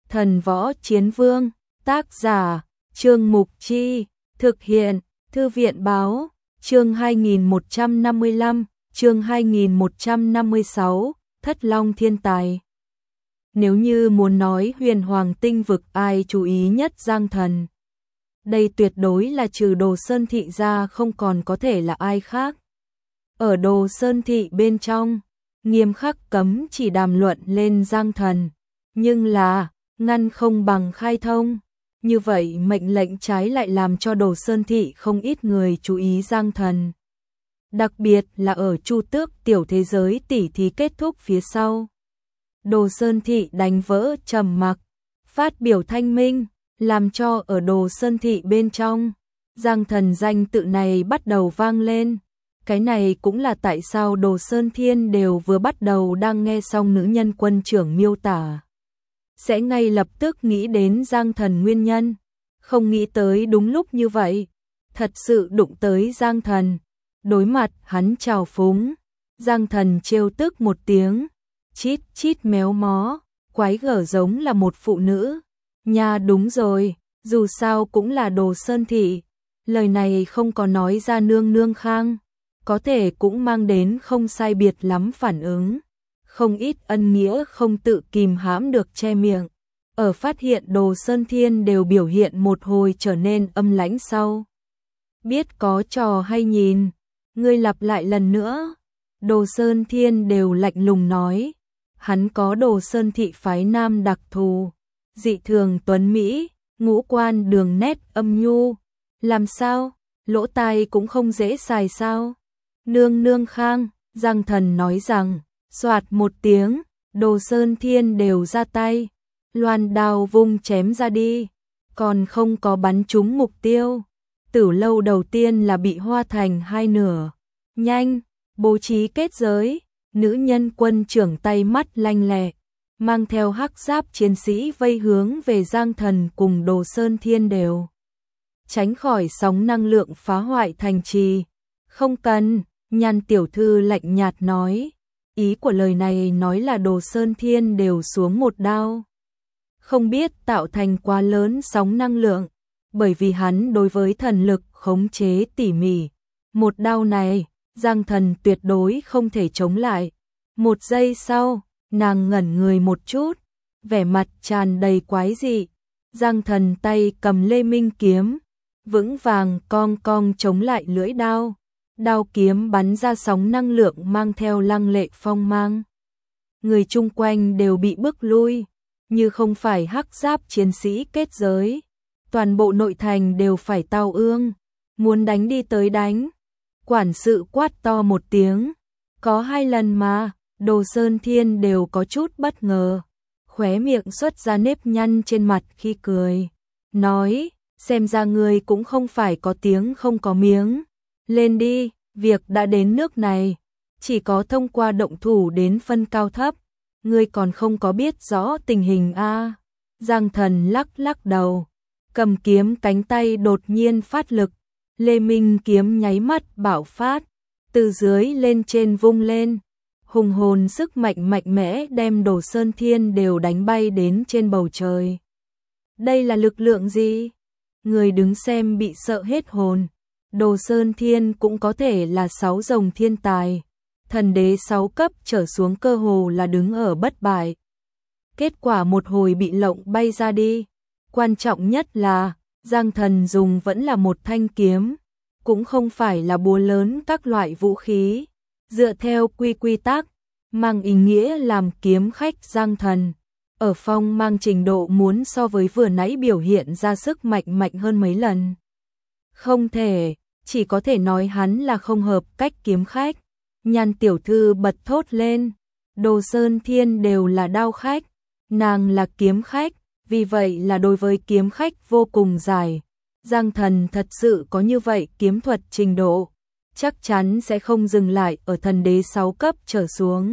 Thần Võ Chiến Vương, tác giả, Trương Mục Chi, thực hiện, Thư viện Báo, chương 2155, chương 2156, Thất Long Thiên Tài. Nếu như muốn nói huyền hoàng tinh vực ai chú ý nhất Giang Thần, đây tuyệt đối là trừ Đồ Sơn Thị ra không còn có thể là ai khác. Ở Đồ Sơn Thị bên trong, nghiêm khắc cấm chỉ đàm luận lên Giang Thần, nhưng là ngăn không bằng khai thông. Như vậy mệnh lệnh trái lại làm cho Đồ Sơn Thị không ít người chú ý Giang Thần. Đặc biệt là ở Chu Tước tiểu thế giới tỉ thí kết thúc phía sau. Đồ Sơn Thị đánh vỡ trầm mặc, phát biểu thanh minh, làm cho ở Đồ Sơn Thị bên trong, Giang Thần danh tự này bắt đầu vang lên. Cái này cũng là tại sao Đồ Sơn Thiên đều vừa bắt đầu đang nghe xong nữ nhân quân trưởng miêu tả, sẽ ngay lập tức nghĩ đến Giang Thần nguyên nhân, không nghĩ tới đúng lúc như vậy, thật sự đụng tới Giang Thần. Đối mặt hắn trào phúng, Giang Thần trêu tức một tiếng, chít chít méo mó, quái gở giống là một phụ nữ. Nha đúng rồi, dù sao cũng là Đồ Sơn Thị, lời này không có nói ra nương nương khang, có thể cũng mang đến không sai biệt lắm phản ứng. Không ít ân nghĩa không tự kìm hãm được che miệng, ở phát hiện Đồ Sơn Thiên đều biểu hiện một hồi trở nên âm lãnh sau. Biết có trò hay nhìn, ngươi lặp lại lần nữa. Đồ Sơn Thiên đều lạnh lùng nói, hắn có Đồ Sơn Thị phái nam đặc thù, dị thường tuấn mỹ, ngũ quan đường nét âm nhu, làm sao, lỗ tai cũng không dễ xài sao? Nương nương khang, Giang Thần nói rằng, soạt một tiếng, Đồ Sơn Thiên đều ra tay, loan đao vung chém ra đi, còn không có bắn trúng mục tiêu. Tử lâu đầu tiên là bị hoa thành hai nửa. Nhanh, bố trí kết giới, nữ nhân quân trưởng tay mắt lanh lẹ, mang theo hắc giáp chiến sĩ vây hướng về Giang Thần cùng Đồ Sơn Thiên đều. Tránh khỏi sóng năng lượng phá hoại thành trì. Không cần, Nhan tiểu thư lạnh nhạt nói. Ý của lời này nói là Đồ Sơn Thiên đều xuống một đao. Không biết tạo thành quá lớn sóng năng lượng, bởi vì hắn đối với thần lực khống chế tỉ mỉ. Một đao này, Giang Thần tuyệt đối không thể chống lại. Một giây sau, nàng ngẩn người một chút, vẻ mặt tràn đầy quái dị. Giang Thần tay cầm Lê Minh kiếm, vững vàng cong cong chống lại lưỡi đao. Đao kiếm bắn ra sóng năng lượng mang theo lăng lệ phong mang. Người chung quanh đều bị bức lui, như không phải hắc giáp chiến sĩ kết giới. Toàn bộ nội thành đều phải tao ương, muốn đánh đi tới đánh. Quản sự quát to một tiếng, có 2 lần mà. Đồ Sơn Thiên đều có chút bất ngờ, khóe miệng xuất ra nếp nhăn trên mặt khi cười, nói, xem ra ngươi cũng không phải có tiếng không có miếng. Lên đi, việc đã đến nước này, chỉ có thông qua động thủ đến phân cao thấp, ngươi còn không có biết rõ tình hình a. Giang Thần lắc lắc đầu, cầm kiếm cánh tay đột nhiên phát lực, Lê Minh kiếm nháy mắt bạo phát, từ dưới lên trên vung lên, hùng hồn sức mạnh mạnh mẽ đem Đồ Sơn Thiên đều đánh bay đến trên bầu trời. Đây là lực lượng gì? Người đứng xem bị sợ hết hồn. Đồ Sơn Thiên cũng có thể là 6 rồng thiên tài, thần đế 6 cấp trở xuống cơ hồ là đứng ở bất bại. Kết quả một hồi bị lộng bay ra đi. Quan trọng nhất là, Giang Thần dùng vẫn là một thanh kiếm, cũng không phải là búa lớn các loại vũ khí. Dựa theo quy tắc, mang ý nghĩa làm kiếm khách Giang Thần, ở phong mang trình độ muốn so với vừa nãy biểu hiện ra sức mạnh hơn mấy lần. Không thể, chỉ có thể nói hắn là không hợp cách kiếm khách. Nhan tiểu thư bật thốt lên, Đồ Sơn Thiên đều là đao khách, nàng là kiếm khách, vì vậy là đối với kiếm khách vô cùng dài. Giang Thần thật sự có như vậy kiếm thuật trình độ, chắc chắn sẽ không dừng lại ở thần đế 6 cấp trở xuống.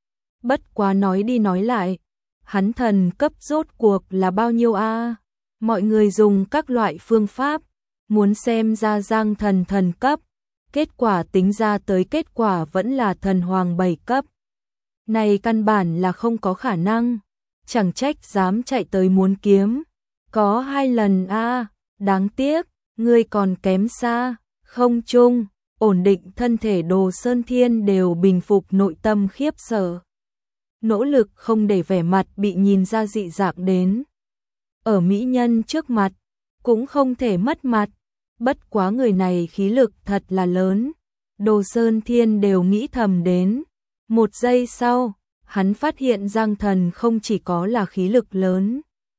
Bất quá nói đi nói lại, hắn thần cấp rốt cuộc là bao nhiêu a? Mọi người dùng các loại phương pháp, muốn xem ra Giang Thần thần cấp, kết quả tính ra tới kết quả vẫn là thần hoàng 7 cấp. Này căn bản là không có khả năng. chẳng trách dám chạy tới muốn kiếm. Có 2 lần a, đáng tiếc, ngươi còn kém xa. Không chung, ổn định thân thể Đồ Sơn Thiên đều bình phục nội tâm khiếp sợ. Nỗ lực không để vẻ mặt bị nhìn ra dị dạng đến. Ở mỹ nhân trước mặt, cũng không thể mất mặt. Bất quá người này khí lực thật là lớn. Đồ Sơn Thiên đều nghĩ thầm đến. Một giây sau, hắn phát hiện Giang Thần không chỉ có là khí lực lớn.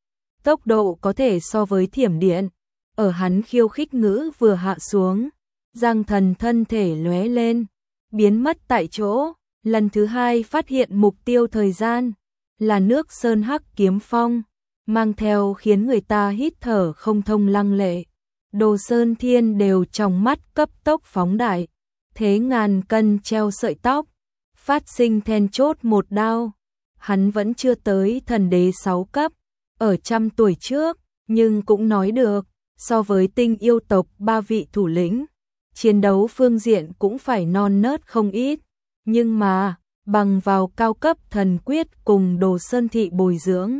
Tốc độ có thể so với thiểm điện. Ở hắn khiêu khích ngữ vừa hạ xuống, Giang Thần thân thể lóe lên, biến mất tại chỗ. Lần thứ 2 phát hiện mục tiêu thời gian là nước sơn hắc kiếm phong, mang theo khiến người ta hít thở không thông lăng lệ. Đồ Sơn Thiên đều trong mắt cấp tốc phóng đại, thế ngàn cân treo sợi tóc, phát sinh then chốt một đao. Hắn vẫn chưa tới thần đế 6 cấp, ở 100 tuổi trước, nhưng cũng nói được, so với tinh yêu tộc 3 vị thủ lĩnh, chiến đấu phương diện cũng phải non nớt không ít. Nhưng mà, bằng vào cao cấp thần quyết cùng Đồ Sơn Thị bồi dưỡng,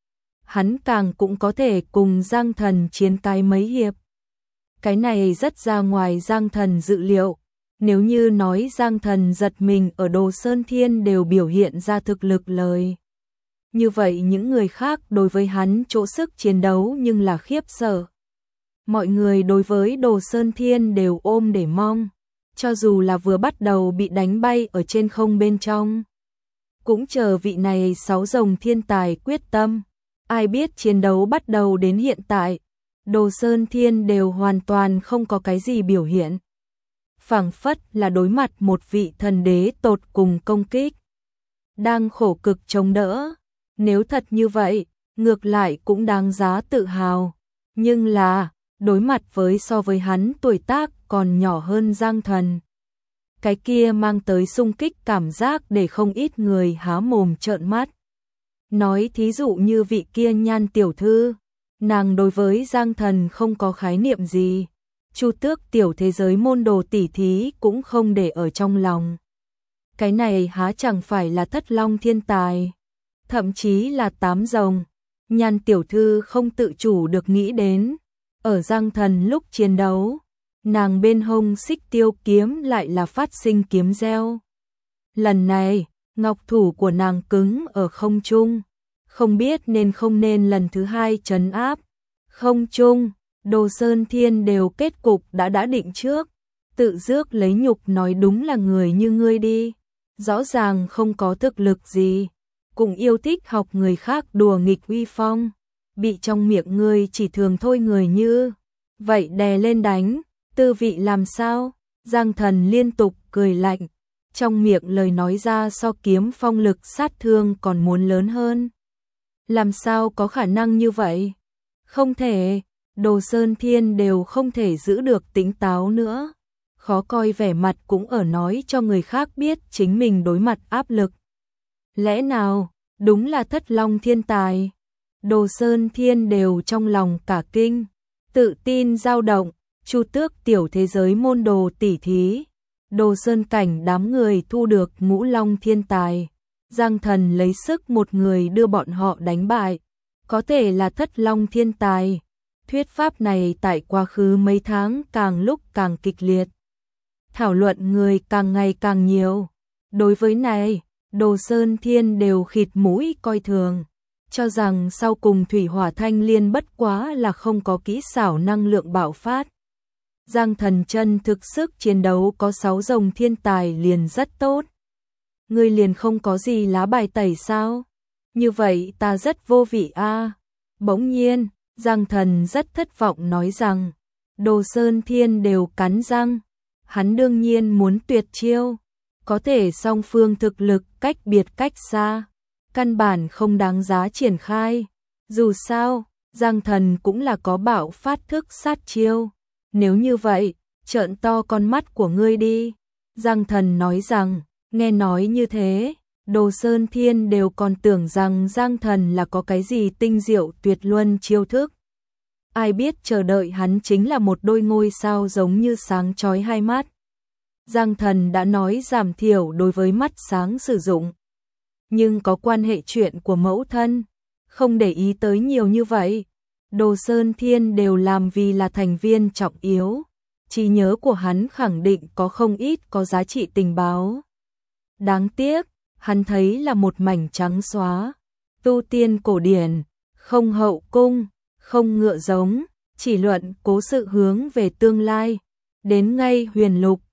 hắn càng cũng có thể cùng Giang Thần chiến cái mấy hiệp. Cái này rất ra ngoài Giang Thần dự liệu. Nếu như nói Giang Thần giật mình ở Đồ Sơn Thiên đều biểu hiện ra thực lực lời, như vậy những người khác đối với hắn chỗ sức chiến đấu nhưng là khiếp sợ. Mọi người đối với Đồ Sơn Thiên đều ôm để mong, cho dù là vừa bắt đầu bị đánh bay ở trên không bên trong, cũng chờ vị này 6 rồng thiên tài quyết tâm. Ai biết chiến đấu bắt đầu đến hiện tại, Đồ Sơn Thiên đều hoàn toàn không có cái gì biểu hiện. Phảng phất là đối mặt một vị thần đế tột cùng công kích, đang khổ cực chống đỡ. Nếu thật như vậy, ngược lại cũng đáng giá tự hào. Nhưng là, đối mặt với so với hắn tuổi tác còn nhỏ hơn Giang Thần, cái kia mang tới xung kích cảm giác để không ít người há mồm trợn mắt. Nói thí dụ như vị kia Nhan tiểu thư, nàng đối với Giang Thần không có khái niệm gì. Chu Tước tiểu thế giới môn đồ tỉ thí cũng không để ở trong lòng. Cái này há chẳng phải là thất long thiên tài, thậm chí là 8 rồng. Nhan tiểu thư không tự chủ được nghĩ đến, ở Giang Thần lúc chiến đấu, nàng bên hông xích tiêu kiếm lại là phát sinh kiếm reo. Lần này, ngọc thủ của nàng cứng ở không trung, không biết nên không nên lần thứ 2 trấn áp. Không trung, Đồ Sơn Thiên đều kết cục đã định trước, tự rước lấy nhục nói đúng là người như ngươi đi, rõ ràng không có thực lực gì, cũng yêu thích học người khác đùa nghịch uy phong, bị trong miệng ngươi chỉ thường thôi người như vậy đè lên đánh, tư vị làm sao? Giang Thần liên tục cười lạnh, trong miệng lời nói ra so kiếm phong lực sát thương còn muốn lớn hơn. Làm sao có khả năng như vậy? Không thể. Đồ Sơn Thiên đều không thể giữ được tỉnh táo nữa, khó coi vẻ mặt cũng ở nói cho người khác biết chính mình đối mặt áp lực. Lẽ nào, đúng là thất long thiên tài? Đồ Sơn Thiên đều trong lòng cả kinh, tự tin dao động. Chu Tước tiểu thế giới môn đồ tỉ thí, Đồ Sơn cảnh đám người thu được ngũ long thiên tài, Giang Thần lấy sức một người đưa bọn họ đánh bại, có thể là thất long thiên tài. Thuyết pháp này tại quá khứ mấy tháng càng lúc càng kịch liệt, thảo luận người càng ngày càng nhiều. Đối với này, Đồ Sơn Thiên đều khịt mũi coi thường, cho rằng sau cùng thủy hỏa thanh liên bất quá là không có kỹ xảo năng lượng bạo phát. Giang Thần chân thực sức chiến đấu có 6 rồng thiên tài liền rất tốt. Ngươi liền không có gì lá bài tẩy sao? Như vậy ta rất vô vị a. Bỗng nhiên, Giang Thần rất thất vọng nói rằng, Đồ Sơn Thiên đều cắn răng, hắn đương nhiên muốn tuyệt chiêu, có thể song phương thực lực cách biệt cách xa, căn bản không đáng giá triển khai. Dù sao, Giang Thần cũng là có bạo phát thức sát chiêu, nếu như vậy, trợn to con mắt của ngươi đi. Giang Thần nói rằng, nghe nói như thế, Đồ Sơn Thiên đều còn tưởng rằng Giang Thần là có cái gì tinh diệu tuyệt luân chiêu thức. Ai biết chờ đợi hắn chính là một đôi ngôi sao giống như sáng chói hai mắt. Giang Thần đã nói giảm thiểu đối với mắt sáng sử dụng, nhưng có quan hệ chuyện của mẫu thân, không để ý tới nhiều như vậy. Đồ Sơn Thiên đều làm vì là thành viên trọng yếu, trí nhớ của hắn khẳng định có không ít có giá trị tình báo. Đáng tiếc, hắn thấy là một mảnh trắng xóa, tu tiên cổ điển, không hậu cung, không ngựa giống, chỉ luận cố sự hướng về tương lai. Đến ngay huyền lục,